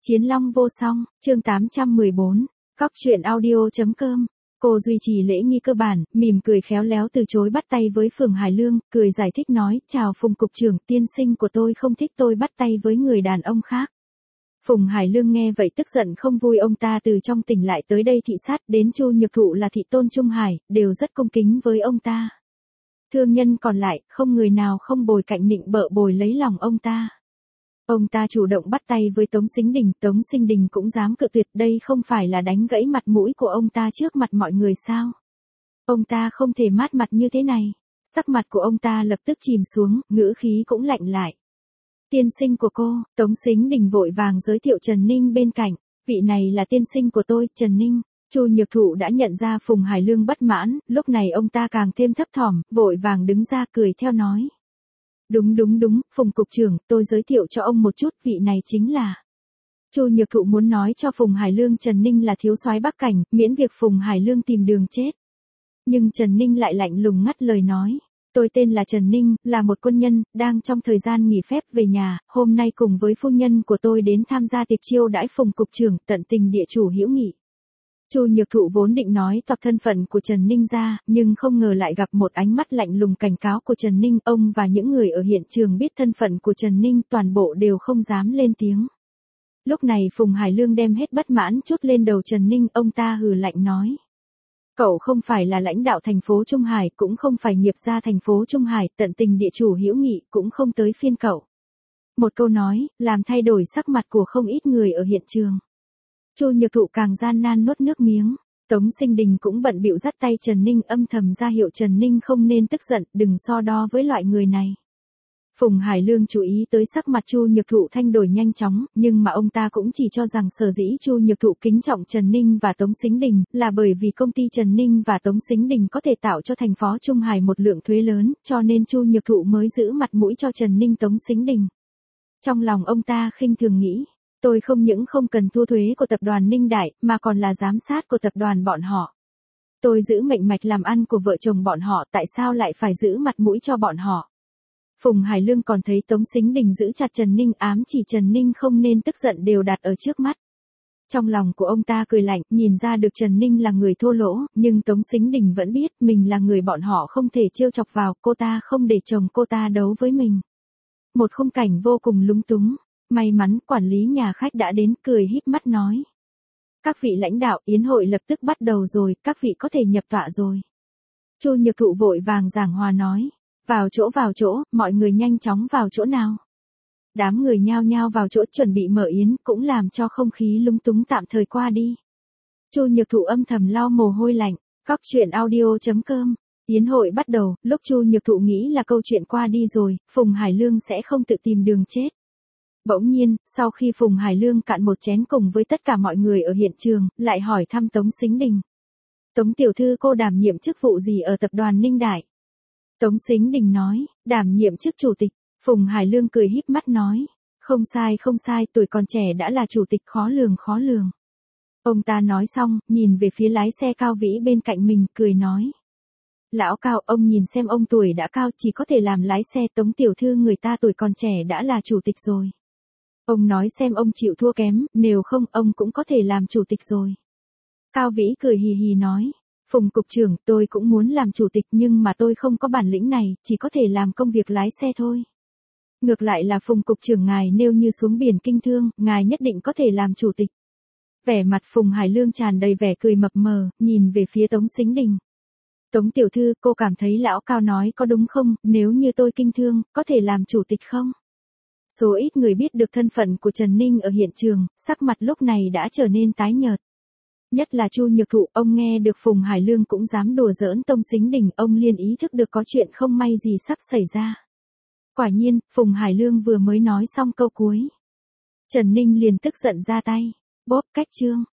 Chiến Long vô song, chương 814, Cóc truyện audio.com. Cô duy trì lễ nghi cơ bản, mỉm cười khéo léo từ chối bắt tay với Phùng Hải Lương, cười giải thích nói, chào Phùng cục trưởng, tiên sinh của tôi không thích tôi bắt tay với người đàn ông khác. Phùng Hải Lương nghe vậy tức giận không vui, ông ta từ trong tỉnh lại tới đây thị sát, đến Chu Nhược Thụ là thị tôn Trung Hải, đều rất cung kính với ông ta. Thương nhân còn lại, không người nào không bồi cạnh nịnh bợ bồi lấy lòng ông ta. Ông ta chủ động bắt tay với Tống Sinh Đình cũng dám cự tuyệt, đây không phải là đánh gãy mặt mũi của ông ta trước mặt mọi người sao? Ông ta không thể mát mặt như thế này. Sắc mặt của ông ta lập tức chìm xuống, ngữ khí cũng lạnh lại. Tiên sinh của cô, Tống Sinh Đình vội vàng giới thiệu Trần Ninh bên cạnh, vị này là tiên sinh của tôi, Trần Ninh. Chu Nhược Thụ đã nhận ra Phùng Hải Lương bất mãn, lúc này ông ta càng thêm thấp thỏm, vội vàng đứng ra cười theo nói. Đúng, Phùng cục trưởng, tôi giới thiệu cho ông một chút, vị này chính là. Chu Nhược Thụ muốn nói cho Phùng Hải Lương Trần Ninh là thiếu soái Bắc Cảnh, miễn việc Phùng Hải Lương tìm đường chết. Nhưng Trần Ninh lại lạnh lùng ngắt lời nói. Tôi tên là Trần Ninh, là một quân nhân, đang trong thời gian nghỉ phép về nhà, hôm nay cùng với phu nhân của tôi đến tham gia tiệc chiêu đãi Phùng cục trưởng, tận tình địa chủ hữu nghị. Chu Nhược Thụ vốn định nói toạc thân phận của Trần Ninh ra, nhưng không ngờ lại gặp một ánh mắt lạnh lùng cảnh cáo của Trần Ninh. Ông và những người ở hiện trường biết thân phận của Trần Ninh toàn bộ đều không dám lên tiếng. Lúc này Phùng Hải Lương đem hết bất mãn trút lên đầu Trần Ninh, ông ta hừ lạnh nói. Cậu không phải là lãnh đạo thành phố Trung Hải, cũng không phải nghiệp gia thành phố Trung Hải, tận tình địa chủ hữu nghị cũng không tới phiên cậu. Một câu nói, làm thay đổi sắc mặt của không ít người ở hiện trường. Chu Nhược Thụ càng gian nan nuốt nước miếng. Tống Sinh Đình cũng bận bịu dắt tay Trần Ninh, âm thầm ra hiệu Trần Ninh không nên tức giận, đừng so đo với loại người này. Phùng Hải Lương chú ý tới sắc mặt Chu Nhược Thụ thay đổi nhanh chóng, nhưng mà ông ta cũng chỉ cho rằng sở dĩ Chu Nhược Thụ kính trọng Trần Ninh và Tống Sinh Đình là bởi vì công ty Trần Ninh và Tống Sinh Đình có thể tạo cho thành phố Trung Hải một lượng thuế lớn, cho nên Chu Nhược Thụ mới giữ mặt mũi cho Trần Ninh Tống Sinh Đình. Trong lòng ông ta khinh thường nghĩ. Tôi không những không cần thu thuế của tập đoàn Ninh Đại, mà còn là giám sát của tập đoàn bọn họ. Tôi giữ mệnh mạch làm ăn của vợ chồng bọn họ, tại sao lại phải giữ mặt mũi cho bọn họ? Phùng Hải Lương còn thấy Tống Sinh Đình giữ chặt Trần Ninh, ám chỉ Trần Ninh không nên tức giận đều đặt ở trước mắt. Trong lòng của ông ta cười lạnh, nhìn ra được Trần Ninh là người thô lỗ, nhưng Tống Sinh Đình vẫn biết mình là người bọn họ không thể trêu chọc vào, cô ta không để chồng cô ta đấu với mình. Một khung cảnh vô cùng lúng túng. May mắn quản lý nhà khách đã đến, cười híp mắt nói. Các vị lãnh đạo, yến hội lập tức bắt đầu rồi, các vị có thể nhập tọa rồi. Chu Nhược Thụ vội vàng giảng hòa nói. Vào chỗ, mọi người nhanh chóng vào chỗ nào. Đám người nhao nhao vào chỗ chuẩn bị mở yến, cũng làm cho không khí lúng túng tạm thời qua đi. Chu Nhược Thụ âm thầm lau mồ hôi lạnh. Cóc truyện audio.com. Yến hội bắt đầu, lúc Chu Nhược Thụ nghĩ là câu chuyện qua đi rồi, Phùng Hải Lương sẽ không tự tìm đường chết. Bỗng nhiên, sau khi Phùng Hải Lương cạn một chén cùng với tất cả mọi người ở hiện trường, lại hỏi thăm Tống Sinh Đình. Tống tiểu thư, cô đảm nhiệm chức vụ gì ở tập đoàn Ninh Đại? Tống Sinh Đình nói, đảm nhiệm chức chủ tịch. Phùng Hải Lương cười híp mắt nói, không sai, tuổi còn trẻ đã là chủ tịch, khó lường. Ông ta nói xong, nhìn về phía lái xe Cao Vĩ bên cạnh mình, cười nói. Lão Cao, ông nhìn xem ông tuổi đã cao, chỉ có thể làm lái xe. Tống tiểu thư, người ta tuổi còn trẻ đã là chủ tịch rồi. Ông nói xem ông chịu thua kém, nếu không ông cũng có thể làm chủ tịch rồi. Cao Vĩ cười hì hì nói, Phùng cục trưởng, tôi cũng muốn làm chủ tịch nhưng mà tôi không có bản lĩnh này, chỉ có thể làm công việc lái xe thôi. Ngược lại là Phùng cục trưởng ngài nếu như xuống biển kinh thương, ngài nhất định có thể làm chủ tịch. Vẻ mặt Phùng Hải Lương tràn đầy vẻ cười mập mờ, nhìn về phía Tống Sinh Đình. Tống tiểu thư, cô cảm thấy lão Cao nói có đúng không, nếu như tôi kinh thương, có thể làm chủ tịch không? Số ít người biết được thân phận của Trần Ninh ở hiện trường, sắc mặt lúc này đã trở nên tái nhợt. Nhất là Chu Nhược Thụ, ông nghe được Phùng Hải Lương cũng dám đùa giỡn Tống Sinh Đình, ông liền ý thức được có chuyện không may gì sắp xảy ra. Quả nhiên, Phùng Hải Lương vừa mới nói xong câu cuối. Trần Ninh liền tức giận ra tay. Bóp cách chương.